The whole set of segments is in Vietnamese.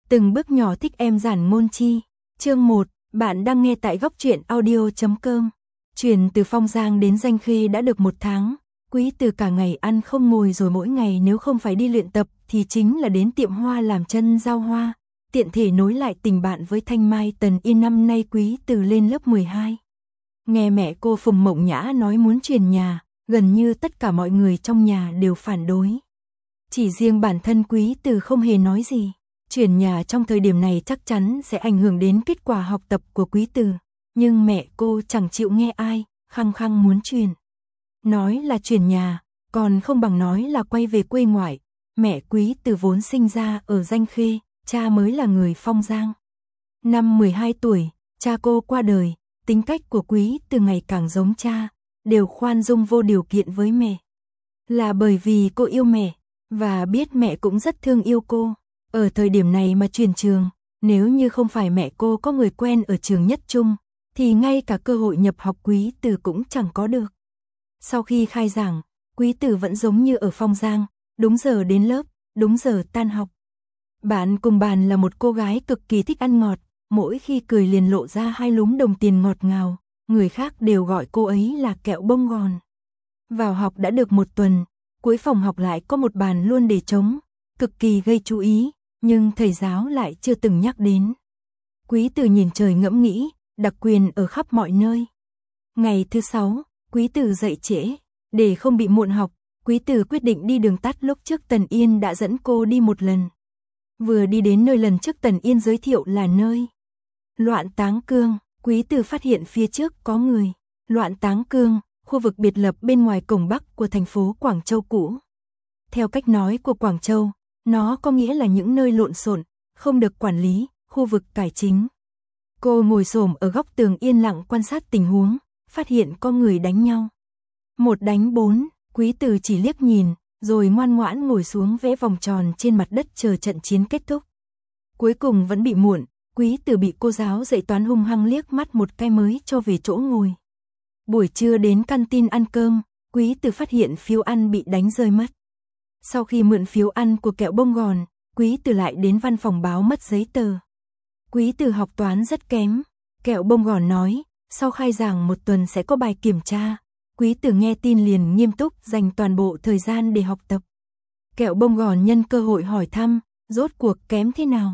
Từng bước nhỏ thích em giản ngôn chi. Chương 1, bạn đang nghe tại góc truyện audio.com. Chuyển từ Phong Giang đến Danh Khê đã được 1 tháng. Quý Từ cả ngày ăn không ngồi, rồi mỗi ngày nếu không phải đi luyện tập thì chính là đến tiệm hoa làm chân giao hoa, tiện thể nối lại tình bạn với Thanh Mai Tần Yên. Năm nay Quý Từ lên lớp 12. Nghe mẹ cô Phùng Mộng Nhã nói muốn chuyển nhà, gần như tất cả mọi người trong nhà đều phản đối. Chỉ riêng bản thân Quý Từ không hề nói gì. Chuyển nhà trong thời điểm này chắc chắn sẽ ảnh hưởng đến kết quả học tập của Quý Từ, nhưng mẹ cô chẳng chịu nghe ai, khăng khăng muốn chuyển. Nói là chuyển nhà, còn không bằng nói là quay về quê ngoại. Mẹ Quý Từ vốn sinh ra ở Danh Khê, cha mới là người Phong Giang. Năm 12 tuổi, cha cô qua đời, tính cách của Quý Từ ngày càng giống cha, đều khoan dung vô điều kiện với mẹ. Là bởi vì cô yêu mẹ, và biết mẹ cũng rất thương yêu cô. Ở thời điểm này mà chuyển trường, nếu như không phải mẹ cô có người quen ở trường Nhất Trung, thì ngay cả cơ hội nhập học Quý Từ cũng chẳng có được. Sau khi khai giảng, Quý Từ vẫn giống như ở Phong Giang, đúng giờ đến lớp, đúng giờ tan học. Bạn cùng bàn là một cô gái cực kỳ thích ăn ngọt, mỗi khi cười liền lộ ra 2 lúm đồng tiền ngọt ngào, người khác đều gọi cô ấy là kẹo bông gòn. Vào học đã được 1 tuần, cuối phòng học lại có một bàn luôn để trống, cực kỳ gây chú ý, nhưng thầy giáo lại chưa từng nhắc đến. Quý Từ nhìn trời ngẫm nghĩ, đặc quyền ở khắp mọi nơi. Ngày thứ 6, Quý Từ dậy trễ, để không bị muộn học, Quý Từ quyết định đi đường tắt lúc trước Tần Yên đã dẫn cô đi một lần. Vừa đi đến nơi lần trước Tần Yên giới thiệu là nơi Loạn Táng Cương, Quý Từ phát hiện phía trước có người. Loạn Táng Cương, khu vực biệt lập bên ngoài cổng Bắc của thành phố Quảng Châu cũ. Theo cách nói của Quảng Châu, nó có nghĩa là những nơi lộn xộn, không được quản lý, khu vực cải chính. Cô ngồi xổm ở góc tường yên lặng quan sát tình huống, phát hiện có người đánh nhau. 1 đánh 4, Quý Từ chỉ liếc nhìn, rồi ngoan ngoãn ngồi xuống vẽ vòng tròn trên mặt đất chờ trận chiến kết thúc. Cuối cùng vẫn bị muộn, Quý Từ bị cô giáo dạy toán hung hăng liếc mắt một cái mới cho về chỗ ngồi. Buổi trưa đến canteen ăn cơm, Quý Từ phát hiện phiếu ăn bị đánh rơi mất. Sau khi mượn phiếu ăn của kẹo bông gòn, Quý Từ lại đến văn phòng báo mất giấy tờ. Quý Từ học toán rất kém, kẹo bông gòn nói, sau khai giảng 1 tuần sẽ có bài kiểm tra. Quý Từ nghe tin liền nghiêm túc dành toàn bộ thời gian để học tập. Kẹo bông gòn nhân cơ hội hỏi thăm, rốt cuộc kém thế nào?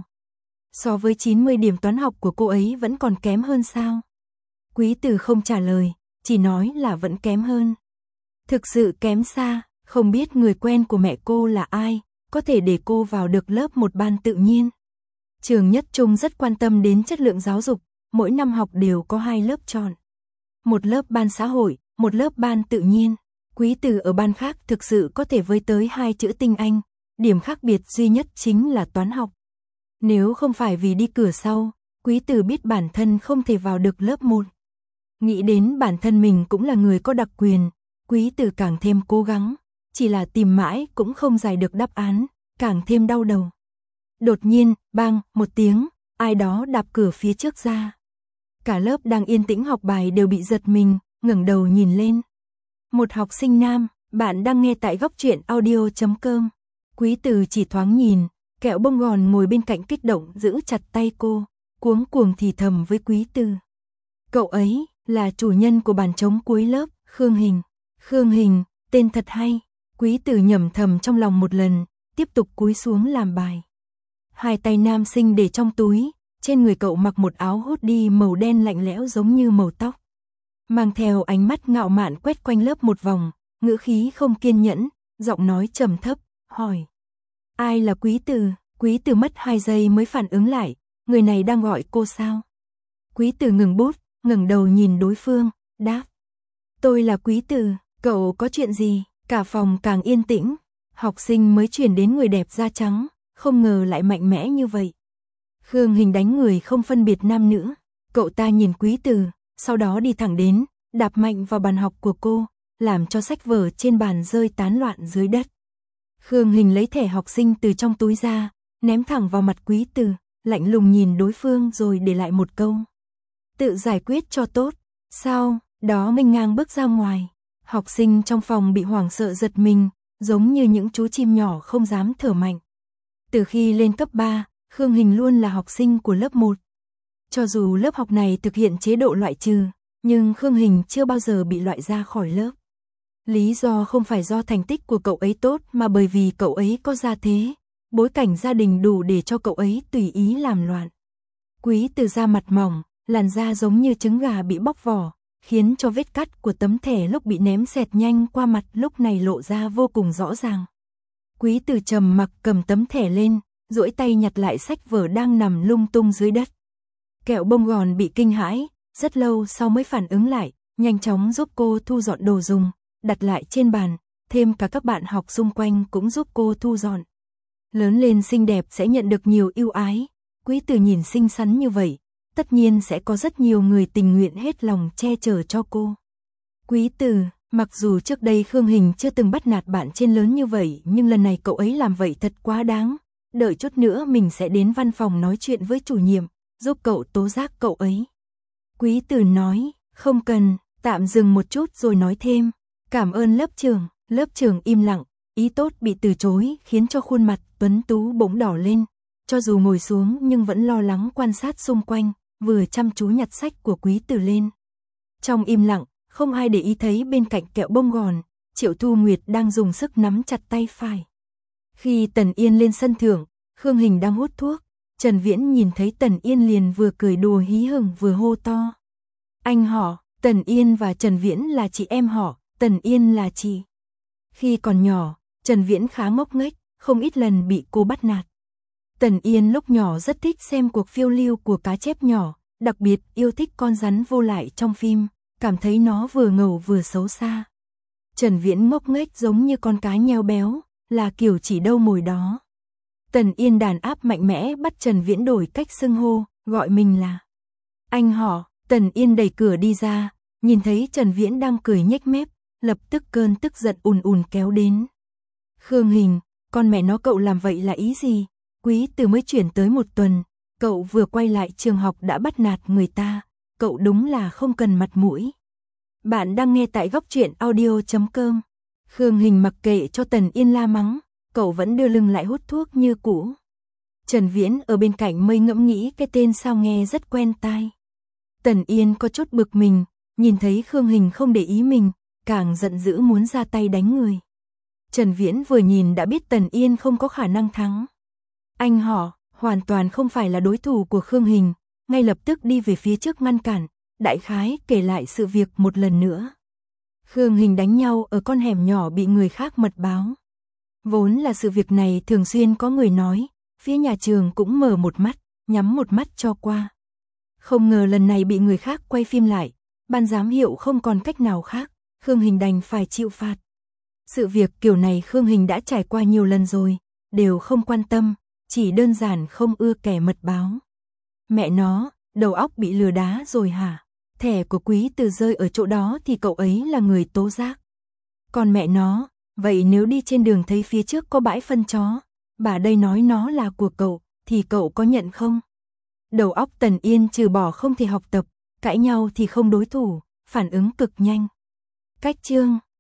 So với 90 điểm toán học của cô ấy vẫn còn kém hơn sao? Quý Từ không trả lời, chỉ nói là vẫn kém hơn. Thực sự kém xa, không biết người quen của mẹ cô là ai, có thể để cô vào được lớp 1 ban tự nhiên. Trường Nhất Trung rất quan tâm đến chất lượng giáo dục, mỗi năm học đều có 2 lớp chọn. Một lớp ban xã hội, một lớp ban tự nhiên. Quý Từ ở ban khác thực sự có thể với tới 2 chữ tinh anh, điểm khác biệt duy nhất chính là toán học. Nếu không phải vì đi cửa sau, Quý Từ biết bản thân không thể vào được lớp 1. Nghĩ đến bản thân mình cũng là người có đặc quyền, Quý Từ càng thêm cố gắng, chỉ là tìm mãi cũng không giải được đáp án, càng thêm đau đầu. Đột nhiên, bang, một tiếng, ai đó đạp cửa phía trước ra. Cả lớp đang yên tĩnh học bài đều bị giật mình, ngẩng đầu nhìn lên. Một học sinh nam, bạn đang nghe tại góc truyện audio.com. Quý Từ chỉ thoáng nhìn, kẹo bông gòn ngồi bên cạnh kích động giữ chặt tay cô, cuống cuồng thì thầm với Quý Từ. Cậu ấy là chủ nhân của bàn trống cuối lớp, Khương Hình. Khương Hình, tên thật hay. Quý Từ nhẩm thầm trong lòng một lần, tiếp tục cúi xuống làm bài. 2 tay nam sinh để trong túi, trên người cậu mặc một áo hoodie màu đen lạnh lẽo giống như màu tóc. Mang theo ánh mắt ngạo mạn quét quanh lớp một vòng, ngữ khí không kiên nhẫn, giọng nói trầm thấp, hỏi. Ai là Quý Từ? Quý Từ mất 2 giây mới phản ứng lại, người này đang gọi cô sao? Quý Từ ngừng bút, ngẩng đầu nhìn đối phương, đáp. Tôi là Quý Từ, cậu có chuyện gì? Cả phòng càng yên tĩnh, học sinh mới chuyển đến người đẹp da trắng, không ngờ lại mạnh mẽ như vậy. Khương Hình đánh người không phân biệt nam nữ, cậu ta nhìn Quý Từ, sau đó đi thẳng đến, đạp mạnh vào bàn học của cô, làm cho sách vở trên bàn rơi tán loạn dưới đất. Khương Hình lấy thẻ học sinh từ trong túi ra, ném thẳng vào mặt Quý Từ, lạnh lùng nhìn đối phương rồi để lại một câu. Tự giải quyết cho tốt, sau đó nghênh ngang bước ra ngoài. Học sinh trong phòng bị hoảng sợ giật mình, giống như những chú chim nhỏ không dám thở mạnh. Từ khi lên cấp 3, Khương Hình luôn là học sinh của lớp 1. Cho dù lớp học này thực hiện chế độ loại trừ, nhưng Khương Hình chưa bao giờ bị loại ra khỏi lớp. Lý do không phải do thành tích của cậu ấy tốt mà bởi vì cậu ấy có gia thế, bối cảnh gia đình đủ để cho cậu ấy tùy ý làm loạn. Quý Từ da mặt mỏng, làn da giống như trứng gà bị bóc vỏ, khiến cho vết cắt của tấm thẻ lúc bị ném xẹt nhanh qua mặt lúc này lộ ra vô cùng rõ ràng. Quý Từ trầm mặc cầm tấm thẻ lên, duỗi tay nhặt lại sách vở đang nằm lung tung dưới đất. Kẹo bông gòn bị kinh hãi, rất lâu sau mới phản ứng lại, nhanh chóng giúp cô thu dọn đồ dùng, đặt lại trên bàn, thêm cả các bạn học xung quanh cũng giúp cô thu dọn. Lớn lên xinh đẹp sẽ nhận được nhiều ưu ái, Quý Từ nhìn xinh xắn như vậy, tất nhiên sẽ có rất nhiều người tình nguyện hết lòng che chở cho cô. Quý Từ, mặc dù trước đây Khương Hình chưa từng bắt nạt bạn trên lớn như vậy, nhưng lần này cậu ấy làm vậy thật quá đáng. Đợi chút nữa mình sẽ đến văn phòng nói chuyện với chủ nhiệm, giúp cậu tố giác cậu ấy. Quý Từ nói, không cần, tạm dừng một chút rồi nói thêm, cảm ơn lớp trưởng. Lớp trưởng im lặng, ý tốt bị từ chối khiến cho khuôn mặt tuấn tú bỗng đỏ lên. Cho dù ngồi xuống nhưng vẫn lo lắng quan sát xung quanh, vừa chăm chú nhặt sách của Quý Từ lên. Trong im lặng, không ai để ý thấy bên cạnh kẹo bông gòn, Triệu Thu Nguyệt đang dùng sức nắm chặt tay phải. Khi Tần Yên lên sân thượng, Khương Hình đang hút thuốc, Trần Viễn nhìn thấy Tần Yên liền vừa cười đùa hí hửng vừa hô to. Anh họ, Tần Yên và Trần Viễn là chị em họ, Tần Yên là chị. Khi còn nhỏ, Trần Viễn khá ngốc nghếch, không ít lần bị cô bắt nạt. Tần Yên lúc nhỏ rất thích xem cuộc phiêu lưu của cá chép nhỏ, đặc biệt yêu thích con rắn vô lại trong phim, cảm thấy nó vừa ngầu vừa xấu xa. Trần Viễn ngốc nghếch giống như con cá nheo béo, là kiểu chỉ đâu mồi đó. Tần Yên đàn áp mạnh mẽ bắt Trần Viễn đổi cách xưng hô, gọi mình là anh họ. Tần Yên đẩy cửa đi ra, nhìn thấy Trần Viễn đang cười nhếch mép, lập tức cơn tức giận ùn ùn kéo đến. Khương Hình, con mẹ nó cậu làm vậy là ý gì? Quý Từ mới chuyển tới 1 tuần, cậu vừa quay lại trường học đã bắt nạt người ta, cậu đúng là không cần mặt mũi. Bạn đang nghe tại Góc Truyện Audio.com. Khương Hình mặc kệ cho Tần Yên la mắng, cậu vẫn đưa lưng lại hút thuốc như cũ. Trần Viễn ở bên cạnh mây ngẫm nghĩ cái tên sao nghe rất quen tai. Tần Yên có chút bực mình, nhìn thấy Khương Hình không để ý mình, càng giận dữ muốn ra tay đánh người. Trần Viễn vừa nhìn đã biết Tần Yên không có khả năng thắng. Anh họ, hoàn toàn không phải là đối thủ của Khương Hình, ngay lập tức đi về phía trước ngăn cản, đại khái kể lại sự việc một lần nữa. Khương Hình đánh nhau ở con hẻm nhỏ bị người khác mật báo. Vốn là sự việc này thường xuyên có người nói, phía nhà trường cũng mở một mắt, nhắm một mắt cho qua. Không ngờ lần này bị người khác quay phim lại, ban giám hiệu không còn cách nào khác, Khương Hình đành phải chịu phạt. Sự việc kiểu này Khương Hình đã trải qua nhiều lần rồi, đều không quan tâm, chỉ đơn giản không ưa kẻ mật báo. Mẹ nó, đầu óc bị lừa đá rồi hả? Thẻ của Quý Từ rơi ở chỗ đó thì cậu ấy là người tố giác. Còn mẹ nó, vậy nếu đi trên đường thấy phía trước có bãi phân chó, bà đây nói nó là của cậu, thì cậu có nhận không? Đầu óc Tần Yên trừ bỏ không thể học tập, cãi nhau thì không đối thủ, phản ứng cực nhanh. Cách chương